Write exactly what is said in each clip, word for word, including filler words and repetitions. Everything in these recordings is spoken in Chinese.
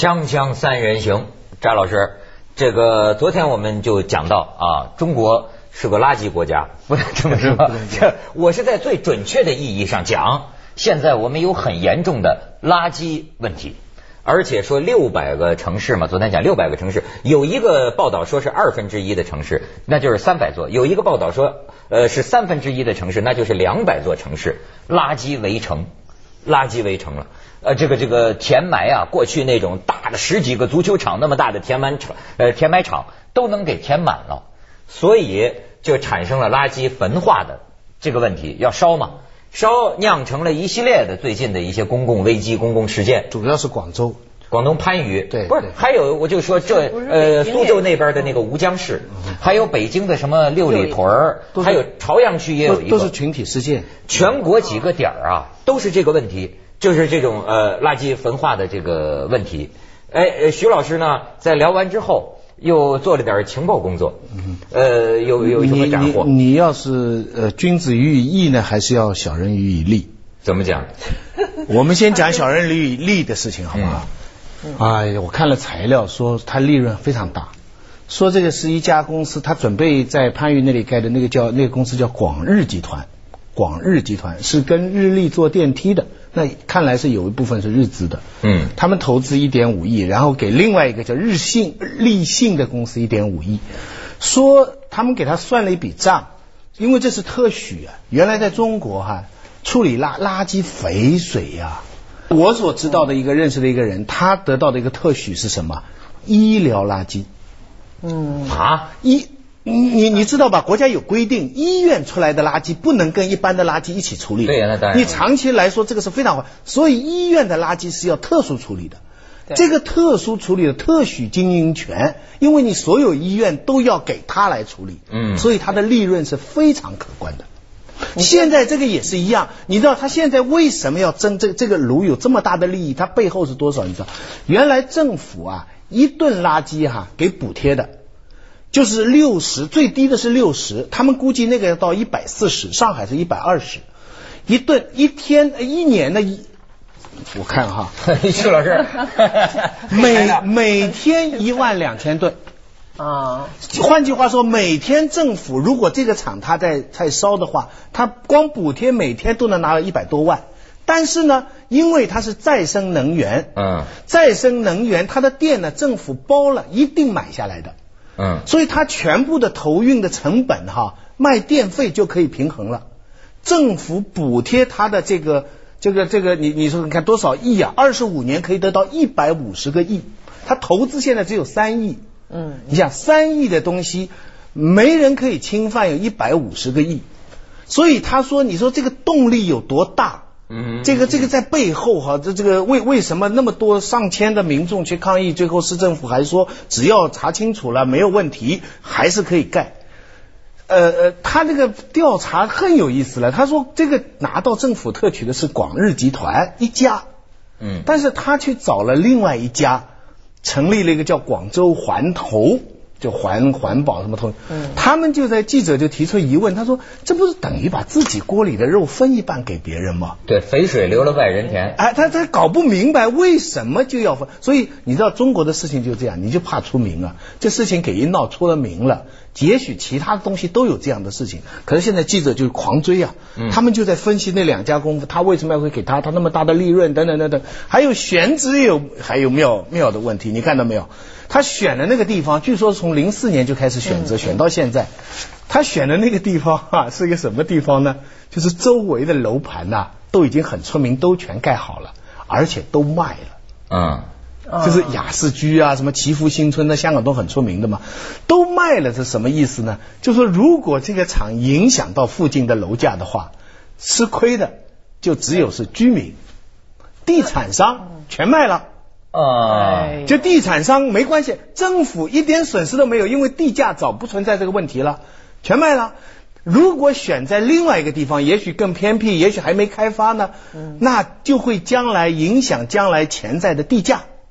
锵锵三人行，张老师，这个昨天我们就讲到啊，中国是个垃圾国家，不能这么说。我是在最准确的意义上讲，现在我们有很严重的垃圾问题，而且说六百个城市嘛，昨天讲六百个城市，有一个报道说是二分之一的城市，那就是三百座；有一个报道说，呃，是三分之一的城市，那就是两百座城市，垃圾围城，垃圾围城了。呃，这个这个填埋啊，过去那种大的十几个足球场那么大的填埋场，呃，填埋场都能给填满了，所以就产生了垃圾焚化的这个问题，要烧嘛，烧酿成了一系列的最近的一些公共危机、公共事件， 主要是广州。 广东番禺， 对， 不是，还有我就说这呃苏州那边的那个吴江市，还有北京的什么六里屯儿，还有朝阳区也有一个， 都是群体事件， 全国几个点儿啊都是这个问题，就是这种呃垃圾焚化的这个问题。哎，徐老师呢在聊完之后又做了点情报工作，呃，有有什么斩获？ 你你你要是呃君子喻以义呢，还是要小人喻以利？ 怎么讲？ 我们先讲小人喻以利的事情，好不好？哎呀，我看了材料说它利润非常大，说这个是一家公司，他准备在番禺那里盖的那个叫那个公司叫广日集团，广日集团是跟日立做电梯的，那看来是有一部分是日资的，嗯，他们投资一点五亿，然后给另外一个叫日信立信的公司一点五亿，说他们给他算了一笔账，因为这是特许啊，原来在中国哈、啊、处理垃垃圾肥水呀、啊。我所知道的一个认识的一个人，他得到的一个特许是什么？医疗垃圾。嗯啊，医你你知道吧？国家有规定，医院出来的垃圾不能跟一般的垃圾一起处理。 对呀，那当然。 你长期来说，这个是非常坏，所以医院的垃圾是要特殊处理的。这个特殊处理的特许经营权，因为你所有医院都要给他来处理，嗯，所以他的利润是非常可观的。现在这个也是一样，你知道他现在为什么要争这个这个炉有这么大的利益？它背后是多少？你知道，原来政府啊一吨垃圾哈、啊、给补贴的，就是六十，最低的是六十，他们估计那个要到一百四十，上海是一百二十，一吨一天一年的一，我看哈， 徐老师， 每每天一万两千吨。啊，换句话说，每天政府如果这个厂它在在烧的话，它光补贴每天都能拿到一百多万。但是呢，因为它是再生能源，嗯，再生能源它的电呢，政府包了，一定买下来的，嗯，所以它全部的投运的成本哈，卖电费就可以平衡了。政府补贴它的这个这个这个，你你说你看多少亿啊？二十五年可以得到一百五十个亿，它投资现在只有三亿。嗯，你想三亿的东西，没人可以侵犯，有一百五十个亿，所以他说，你说这个动力有多大？嗯，这个这个在背后哈，这这个为为什么那么多上千的民众去抗议，最后市政府还说只要查清楚了没有问题，还是可以盖。呃呃，他这个调查很有意思了，他说这个拿到政府特许的是广日集团一家，嗯，但是他去找了另外一家。成立了一个叫广州环投，就环环保什么投，嗯，他们就在记者就提出疑问，他说这不是等于把自己锅里的肉分一半给别人吗？ 对，肥水流了外人田。 哎，他他搞不明白为什么就要分，所以你知道中国的事情就这样，你就怕出名啊，这事情给一闹出了名了，也许其他东西都有这样的事情，可是现在记者就狂追啊，嗯、他们就在分析那两家公司，他为什么要会给他他那么大的利润等等等等，还有选址也有还有妙妙的问题，你看到没有？他选的那个地方，据说从零四年就开始选择，嗯、选到现在，他选的那个地方啊是一个什么地方呢？就是周围的楼盘呐、啊、都已经很出名，都全盖好了，而且都卖了，嗯。就是雅士居啊，什么祈福新村，在香港都很出名的嘛，都卖了，是什么意思呢？就是说，如果这个厂影响到附近的楼价的话，吃亏的就只有是居民，地产商全卖了啊，就地产商没关系，政府一点损失都没有，因为地价早不存在这个问题了，全卖了。如果选在另外一个地方，也许更偏僻，也许还没开发呢，那就会将来影响将来潜在的地价。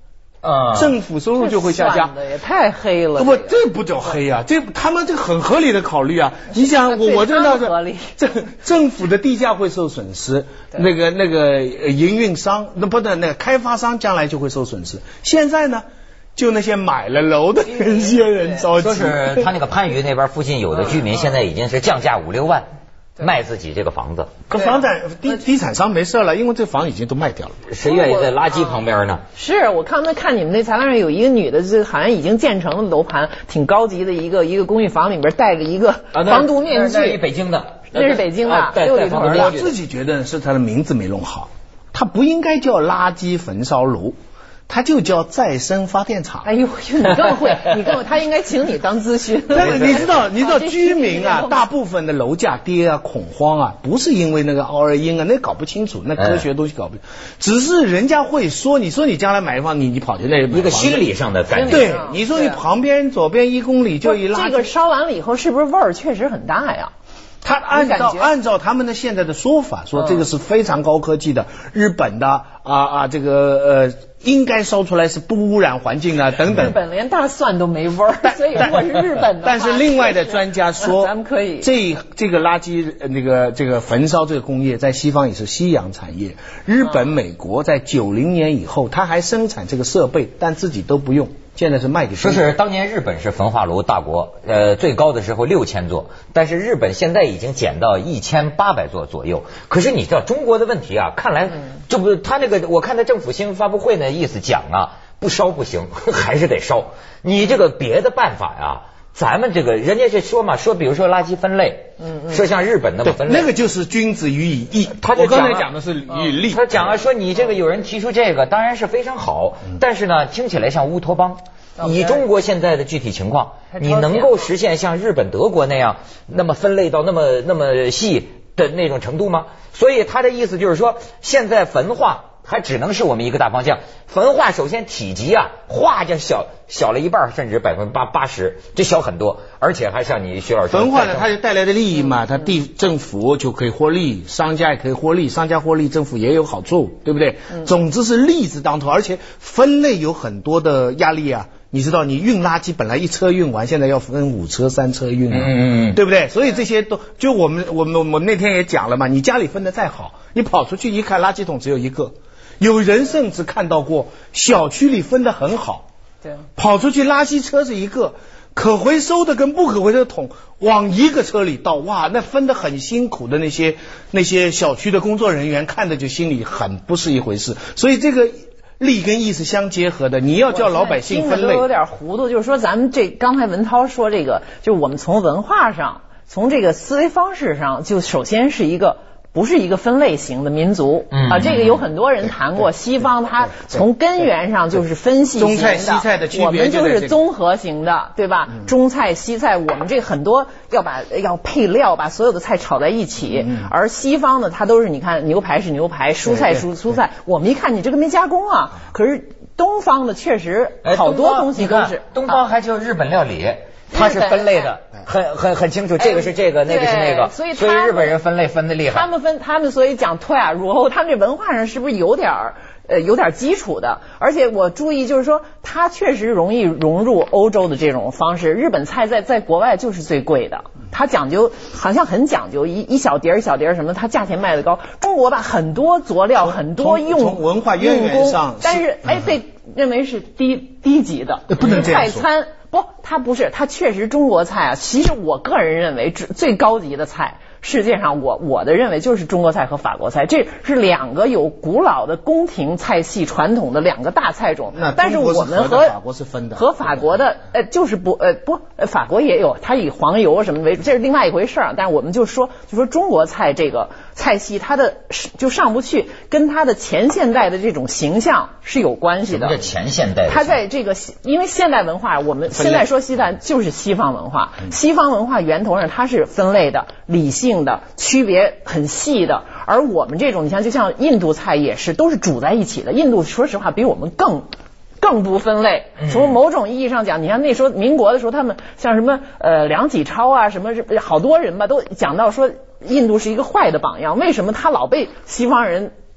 啊，政府收入就会下降。 也太黑了。 不，这不叫黑啊，这他们这很合理的考虑啊。你想，我我这那个政政府的地价会受损失，那个那个营运商那不对，那个开发商将来就会受损失。现在呢？就那些买了楼的那些人着急， 说是他那个番禺那边附近有的居民现在已经是降价五六万卖自己这个房子， 可房产地地产商没事了，因为这房已经都卖掉了。 谁愿意在垃圾旁边呢？ 是我看那看你们那材料上有一个女的，这好像已经建成的楼盘，挺高级的一个一个公寓房里边戴着一个防毒面具。 那是北京的， 那是北京的， 六里屯的。 我自己觉得是他的名字没弄好，它不应该叫垃圾焚烧炉。它就叫再生发电厂。 哎呦，你更会，你更会，他应该请你当咨询。 但是你知道，你知道居民啊，大部分的楼价跌啊、恐慌啊，不是因为那个奥尔因啊，那搞不清楚，那科学东西搞不清楚，只是人家会说，你说你将来买房，你你跑去那一个心理上的感觉。 对，你说你旁边左边一公里就一垃圾， 这个烧完了以后，是不是味儿确实很大呀？ 他按照按照他们的现在的说法，说这个是非常高科技的，日本的啊啊这个呃应该烧出来是不污染环境的等等。 日本连大蒜都没味儿，所以如果是日本的， 但是另外的专家说， 咱们可以这这个垃圾那个这个焚烧这个工业在西方也是夕阳产业，日本、美国在九零年以后，它还生产这个设备，但自己都不用。现在是卖给。 说是当年日本是焚化炉大国，呃，最高的时候六千座，但是日本现在已经减到一千八百座左右。可是你知道中国的问题啊，看来这不他那个我看他政府新闻发布会呢意思讲啊，不烧不行，还是得烧。你这个别的办法呀、啊。咱们这个人家是说嘛，说比如说垃圾分类，嗯嗯，说像日本那么分类， 那个就是君子喻以义。 他我刚才讲的是以利， 他讲啊说你这个有人提出这个，当然是非常好，但是呢，听起来像乌托邦。以中国现在的具体情况，你能够实现像日本、德国那样那么分类到那么那么细的那种程度吗？所以他的意思就是说，现在焚化还只能是我们一个大方向。焚化首先体积啊，化就小小了一半，甚至百分之八八十，就小很多，而且还像你徐老师焚化呢，它就带来的利益嘛，它地政府就可以获利，商家也可以获利，商家获利，政府也有好处，对不对？嗯、总之是利字当头，而且分类有很多的压力啊。你知道，你运垃圾本来一车运完，现在要分五车、三车运了，嗯嗯，对不对？所以这些都就我们我们我们那天也讲了嘛，你家里分的再好，你跑出去一看，垃圾桶只有一个。有人甚至看到过小区里分得很好，对，跑出去垃圾车是一个，可回收的跟不可回收的桶往一个车里倒，哇，那分得很辛苦的那些那些小区的工作人员看着就心里很不是一回事，所以这个利跟义是相结合的，你要叫老百姓分类， 有点糊涂。就是说，咱们这刚才文涛说这个，就是我们从文化上，从这个思维方式上，就首先是一个。不是一个分类型的民族、嗯、啊，这个有很多人谈过。西方它从根源上就是分析型的， 中菜西菜的区别， 我们就是综合型的，对吧？嗯、中菜西菜，我们这很多要把要配料，把所有的菜炒在一起。嗯、而西方呢，它都是你看牛排是牛排，蔬菜蔬蔬菜，我们一看你这个没加工啊。可是东方的确实好多东西都是， 哎、东, 东方还就日本料理。啊它是分类的，很很很清楚，这个是这个，那个是那个， 所以所以日本人分类分的厉害。 他们分，他们所以讲脱亚入欧，他们这文化上是不是有点呃有点基础的？而且我注意就是说，它确实容易融入欧洲的这种方式。日本菜在在国外就是最贵的，它讲究好像很讲究，一一小碟一小碟什么，它价钱卖的高。中国吧，很多佐料，很多用从文化渊源上， 但是哎被认为是低低级的， 不能这样说。 快餐。不，它不是，它确实中国菜啊。其实我个人认为，最最高级的菜，世界上我我的认为就是中国菜和法国菜，这是两个有古老的宫廷菜系传统的两个大菜种。 但是我们和法国是分的， 和法国的呃就是不呃不，法国也有，它以黄油什么为主，这是另外一回事儿。但是我们就说就说中国菜这个菜系，它的就上不去，跟它的前现代的这种形象是有关系的。 什么叫前现代？ 它在这个因为现代文化，我们现在说西代就是西方文化，西方文化源头上它是分类的、理性的、区别很细的。而我们这种，你像就像印度菜也是，都是煮在一起的。印度说实话比我们更更不分类。从某种意义上讲，你看那时候民国的时候，他们像什么呃梁启超啊，什么好多人吧，都讲到说印度是一个坏的榜样。为什么他老被西方人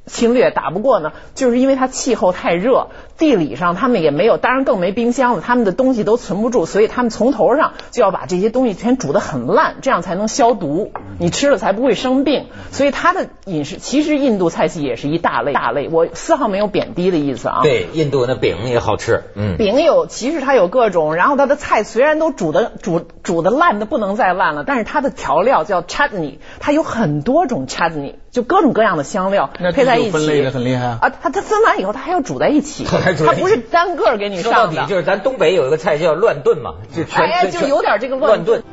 侵略打不过呢？就是因为它气候太热，地理上他们也没有，当然更没冰箱了，他们的东西都存不住，所以他们从头上就要把这些东西全煮得很烂，这样才能消毒，你吃了才不会生病。所以它的饮食其实印度菜系也是一大类大类，我丝毫没有贬低的意思啊。 对，印度那饼也好吃，嗯， 饼有其实它有各种，然后它的菜虽然都煮的煮煮的烂的不能再烂了，但是它的调料叫 chutney， 它有很多种 chutney， 就各种各样的香料配在一起， 分类的很厉害啊。 啊，它它分完以后，它还要煮在一起，它不是单个给你上的。 说到底就是咱东北有一个菜叫乱炖嘛，就全、 哎、就有点这个乱炖。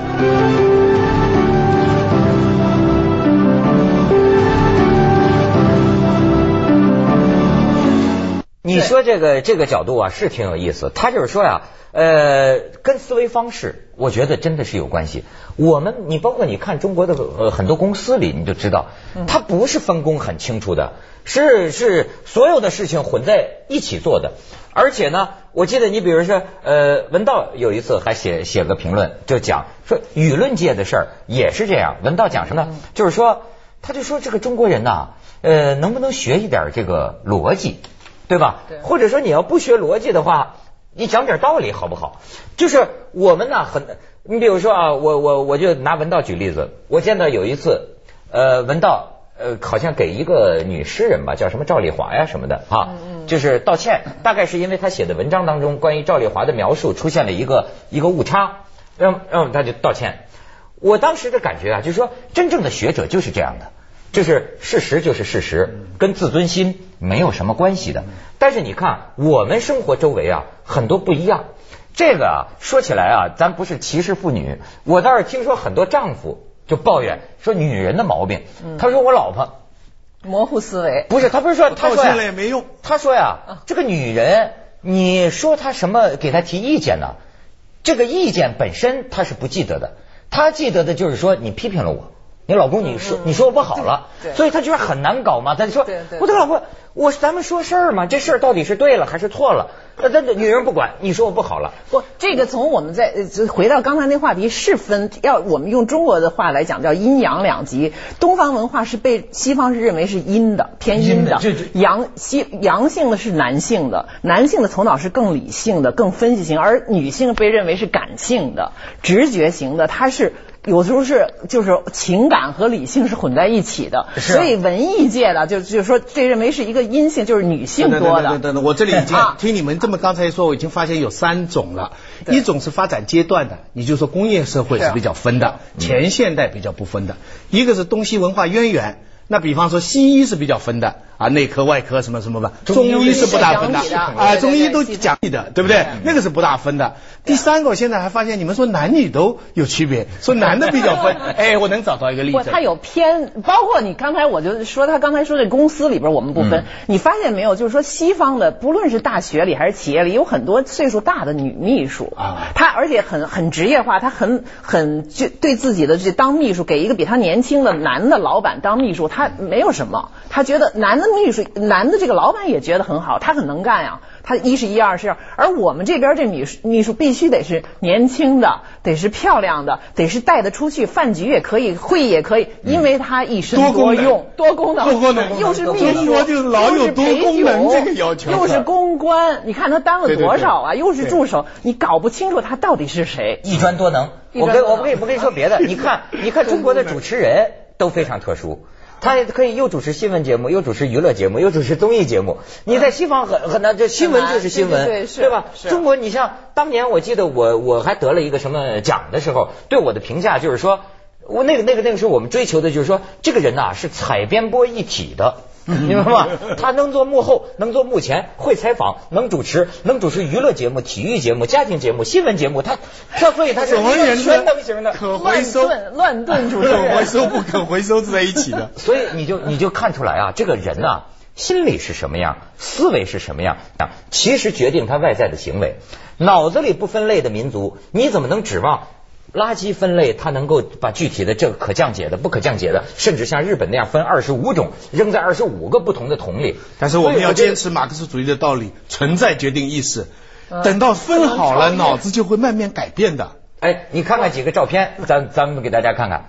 你说这个这个角度啊是挺有意思，他就是说呀，呃，跟思维方式，我觉得真的是有关系。我们你包括你看中国的呃很多公司里，你就知道，它不是分工很清楚的，是是所有的事情混在一起做的。而且呢，我记得你比如说，呃，文道有一次还写写个评论，就讲说舆论界的事儿也是这样。文道讲什么呢？就是说，他就说这个中国人呐，呃，能不能学一点这个逻辑？对吧？对，或者说你要不学逻辑的话，你讲点道理好不好？就是我们呢，很，你比如说啊，我我我就拿文道举例子，我见到有一次，呃，文道呃好像给一个女诗人吧，叫什么赵丽华呀什么的啊，嗯、就是道歉，大概是因为他写的文章当中关于赵丽华的描述出现了一个一个误差，让让他就道歉。我当时的感觉啊，就是说真正的学者就是这样的。就是事实就是事实，跟自尊心没有什么关系的。但是你看，我们生活周围啊，很多不一样。这个啊，说起来啊，咱不是歧视妇女，我倒是听说很多丈夫就抱怨说女人的毛病。他说我老婆模糊思维， 不是他不是说他说呀，也没用。 他说呀，这个女人，你说她什么给她提意见呢？这个意见本身她是不记得的，她记得的就是说你批评了我。你老公你说、嗯、你说我不好了，所以他觉得很难搞嘛。他就说我的老婆，我咱们说事儿嘛，这事儿到底是对了还是错了？那那女人不管，你说我不好了。 不，这个从我们在回到刚才那话题是分，要我们用中国的话来讲叫阴阳两极。东方文化是被西方是认为是阴的，偏阴的，阳西阳性的是男性的，男性的头脑是更理性的、更分析型，而女性被认为是感性的、直觉型的，它是。有时候是就是情感和理性是混在一起的，啊、所以文艺界的就就是说这认为是一个阴性，就是女性多的。 等等等，我这里已经、啊、听你们这么刚才说，我已经发现有三种了。一种是发展阶段的，你就说工业社会是比较分的，前现代比较不分的。一个是东西文化渊源。那比方说西医是比较分的啊，内科外科什么什么吧，中医是不大分的啊，中医都讲理的，对不对？那个是不大分的。第三个，我现在还发现你们说男女都有区别，说男的比较分，哎，我能找到一个例子。 他有偏，包括你刚才我就说他刚才说这公司里边我们不分，嗯、你发现没有？就是说西方的，不论是大学里还是企业里，有很多岁数大的女秘书啊，他而且很很职业化，他很很就对自己的这当秘书，给一个比他年轻的男的老板当秘书。他没有什么，他觉得男的秘书，男的这个老板也觉得很好，他很能干呀。他一是一，二是二。而我们这边这秘书秘书必须得是年轻的，得是漂亮的，得是带得出去，饭局也可以，会议也可以，因为他一身多用，多功能， 多功能， 又是秘书， 中国就老有多功能这个要求， 又是公关，你看他当了多少啊？又是助手，你搞不清楚他到底是谁， 一专多能。我跟我不跟你不跟你说别的，你看你看中国的主持人都非常特殊。他也可以又主持新闻节目，又主持娱乐节目，又主持综艺节目。你在西方很很难，这新闻就是新闻， 对, 对, 对, 对吧？中国，你像当年我记得我我还得了一个什么奖的时候，对我的评价就是说，我那个那个那个时候我们追求的就是说，这个人呐、啊、是采编播一体的。明白吗？他能做幕后，能做幕前，会采访，能主持，能主持娱乐节目、体育节目、家庭节目、新闻节目。他，他所以他是全能型的， 可回收、 乱炖主持人， 可回收不可回收是在一起的。 所以你就你就看出来啊，这个人呐、啊，心里是什么样，思维是什么样啊，其实决定他外在的行为。脑子里不分类的民族，你怎么能指望？垃圾分类，它能够把具体的这个可降解的、不可降解的，甚至像日本那样分二十五种，扔在二十五个不同的桶里。 但是我们要坚持马克思主义的道理，存在决定意识。等到分好了，脑子就会慢慢改变的。 哎，你看看几个照片，咱咱们给大家看看。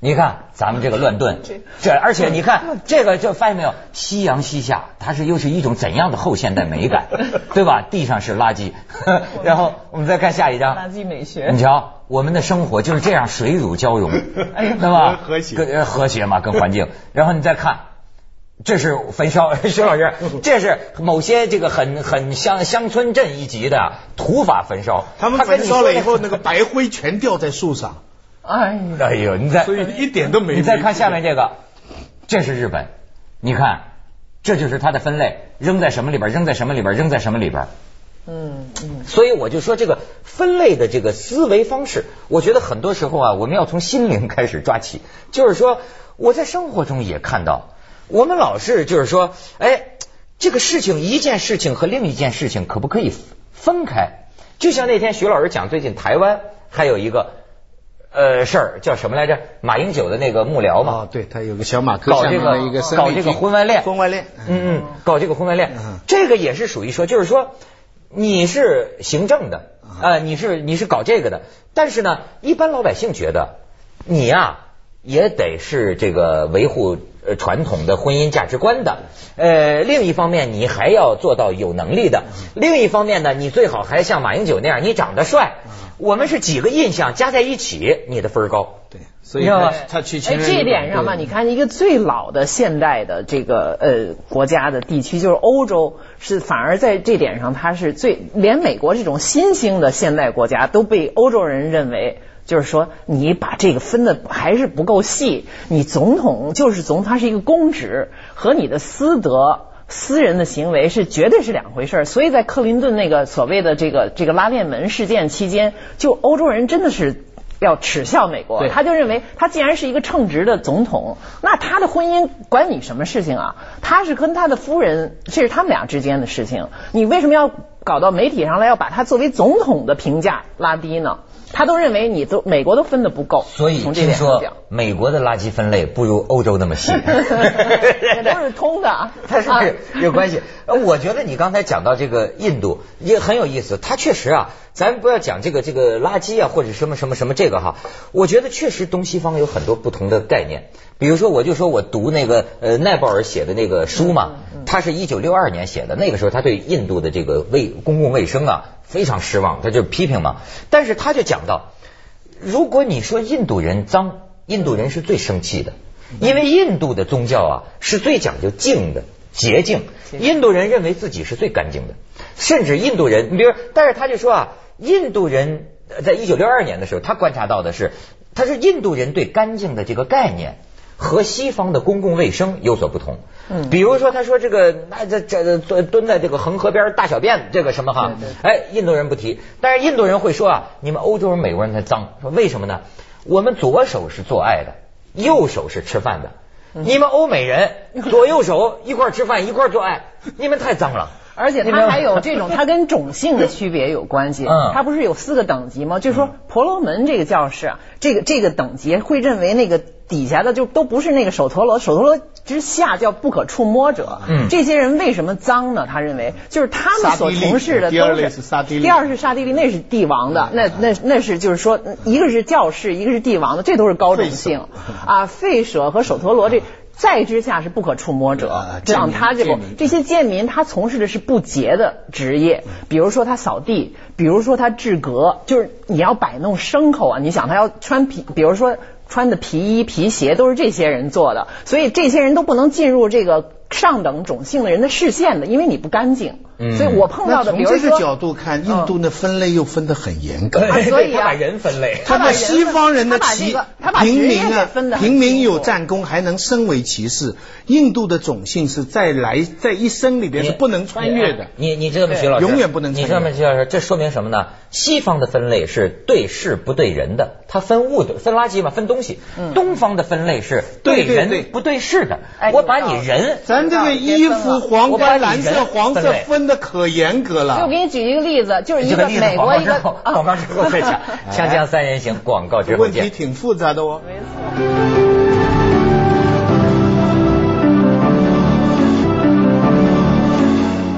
你看咱们这个乱炖，这而且你看这个，就发现没有，夕阳西下，它是又是一种怎样的后现代美感，对吧？地上是垃圾，然后我们再看下一张， 垃圾美学。 你瞧，我们的生活就是这样水乳交融，对吧？和谐，和谐嘛，跟环境。然后你再看。这是焚烧，徐老师，这是某些这个很很乡乡村镇一级的土法焚烧， 他们焚烧了以后，那个白灰全掉在树上。 哎哎呦，你再所以一点都没。 你再看下面这个，这是日本，你看，这就是它的分类，扔在什么里边，扔在什么里边，扔在什么里边。 嗯嗯。 所以我就说这个分类的这个思维方式，我觉得很多时候啊，我们要从心灵开始抓起，就是说我在生活中也看到。我们老是就是说，哎，这个事情一件事情和另一件事情可不可以分开？就像那天徐老师讲，最近台湾还有一个呃事儿叫什么来着？马英九的那个幕僚嘛， 哦，对，他有个小马科搞这个一个搞这个婚外恋， 婚外恋， 嗯嗯，搞这个婚外恋， 嗯、 这个也是属于说，就是说你是行政的啊、呃，你是你是搞这个的，但是呢，一般老百姓觉得你呀、啊、也得是这个维护。呃，传统的婚姻价值观的，呃，另一方面你还要做到有能力的，另一方面呢，你最好还像马英九那样，你长得帅。我们是几个印象加在一起，你的分高。 对，所以他他去哎，这一点上嘛，你看一个最老的现代的这个呃国家的地区，就是欧洲，是反而在这点上，它是最连美国这种新兴的现代国家都被欧洲人认为。就是说，你把这个分的还是不够细。你总统就是总统，他是一个公职，和你的私德、私人的行为是绝对是两回事。所以在克林顿那个所谓的这个这个拉链门事件期间，就欧洲人真的是要耻笑美国。他就认为，他既然是一个称职的总统，那他的婚姻管你什么事情啊？他是跟他的夫人，这是他们俩之间的事情。你为什么要搞到媒体上来，要把他作为总统的评价拉低呢？他都认为你都美国都分的不够， 所以听说美国的垃圾分类不如欧洲那么细， 这都是通的， 它是有关系。我觉得你刚才讲到这个印度也很有意思，它确实啊，咱不要讲这个这个垃圾啊或者什么什么什么这个哈，我觉得确实东西方有很多不同的概念。比如说，我就说我读那个呃奈保尔写的那个书嘛，他是一九六二年写的，那个时候他对印度的这个卫公共卫生啊非常失望，他就批评嘛。但是他就讲到，如果你说印度人脏，印度人是最生气的，因为印度的宗教啊是最讲究净的洁净，印度人认为自己是最干净的，甚至印度人，你比如，但是他就说啊，印度人在一九六二年的时候，他观察到的是，他说印度人对干净的这个概念和西方的公共卫生有所不同。嗯，比如说他说这个那这这蹲在这个恒河边大小便这个什么哈，哎，印度人不提，但是印度人会说啊，你们欧洲人、美国人才脏，说为什么呢？我们左手是做爱的，右手是吃饭的，你们欧美人左右手一块吃饭一块做爱，你们太脏了。 而且它还有这种，它跟种姓的区别有关系。嗯，它不是有四个等级吗？就是说，婆罗门这个教士啊，这个这个等级会认为那个底下的就都不是那个首陀罗，首陀罗之下叫不可触摸者。嗯，这些人为什么脏呢？他认为就是他们所从事的都是。第二类是刹帝利，第二是刹帝利，那是帝王的，那那那是就是说，一个是教士，一个是帝王的，这都是高种姓啊。吠舍和首陀罗这。再之下是不可触摸者，像他这个这些贱民，他从事的是不洁的职业，比如说他扫地，比如说他治革，就是你要摆弄牲口啊，你想他要穿皮，比如说穿的皮衣皮鞋都是这些人做的，所以这些人都不能进入这个上等种姓的人的视线的，因为你不干净。嗯，所以我碰到的，比如说从这个角度看，印度的分类又分得很严格， 啊、所以他把人分类， 他把西方人的骑平民啊，平民有战功还能升为骑士，印度的种姓是在来在一生里边是不能穿越的。 你你知道吗，徐老师？ 永远不能穿越。 你知道吗，徐老师？这说明什么呢？西方的分类是对事不对人的，它分物的，分垃圾嘛，分东西。嗯、东方的分类是对人不对事的。 哎、 我把你人， 咱这个衣服黄干、蓝色、黄色分的可严格了。 就给你举一个例子，就是一个美国一个广告之后再讲，锵锵三人行，广告之后见。 问题挺复杂的哦。 没错。我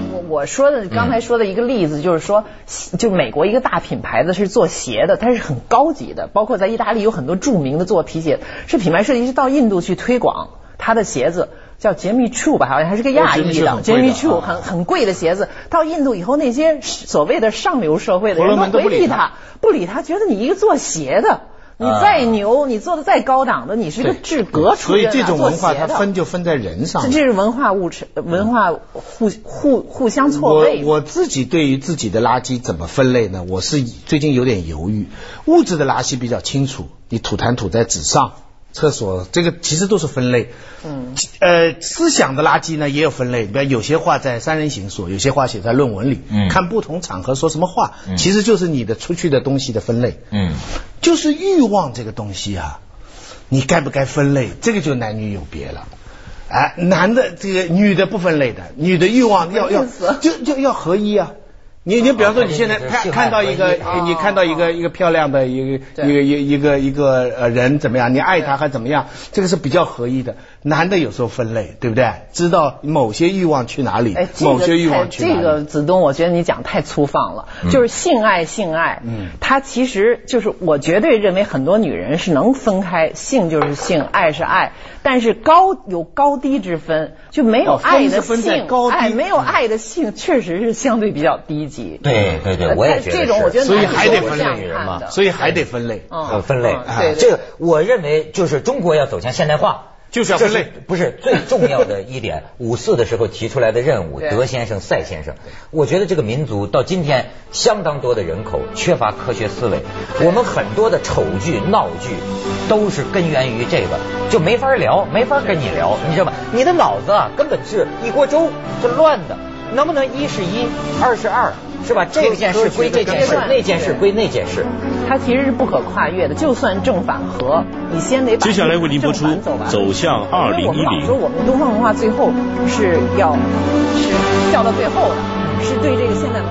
我说的刚才说的一个例子，就是说，就美国一个大品牌子是做鞋的，它是很高级的，包括在意大利有很多著名的做皮鞋，是品牌设计师到印度去推广他的鞋子。叫杰米 Choo 吧，好像还是个亚裔的杰米 Choo， 很很贵的鞋子。到印度以后，那些所谓的上流社会的人都不理他，不理他，觉得你一个做鞋的，你再牛，你做的再高档的，你是个制革出身的， 所以这种文化它分就分在人上， 这是文化物质文化互互互相错位。 我我自己对于自己的垃圾怎么分类呢？我是最近有点犹豫。物质的垃圾比较清楚，你吐痰吐在纸上。厕所这个其实都是分类，嗯，呃，思想的垃圾呢也有分类，比如有些话在三人行说，有些话写在论文里，嗯，看不同场合说什么话，嗯，其实就是你的出去的东西的分类，嗯，就是欲望这个东西啊，你该不该分类，这个就男女有别了，哎，男的这个女的不分类的，女的欲望要要就就要合一啊。你你比方说你现在看看到一个你看到一个一个漂亮的一个一个一个一个呃人怎么样，你爱他还怎么样，这个是比较合一的。男的有时候分类，对不对？知道某些欲望去哪里，某些欲望去哪里。 这个子东，我觉得你讲太粗放了，就是性爱性爱，嗯，它其实就是我绝对认为很多女人是能分开，性就是性，爱是爱，但是高有高低之分，就没有爱的性，爱没有爱的性确实是相对比较低。 对对对，我也觉得这种，我觉得所以还得分类女人嘛， 所以还得分类， 呃，分类。这个我认为就是中国要走向现代化， 就是要分类， 不是最重要的一点。五四的时候提出来的任务，德先生、赛先生，我觉得这个民族到今天相当多的人口缺乏科学思维，我们很多的丑剧、闹剧都是根源于这个，就没法聊，没法跟你聊，你知道吧？你的脑子啊，根本是一锅粥，是乱的。能不能一是一，二是二，是吧？这件事归这件事，那件事归那件事， 它其实是不可跨越的。就算正反合，你先得把接下来为您播出《走向二零一零》。 因为我们老说我们东方文化最后是要是掉到最后的，是对这个现代文化。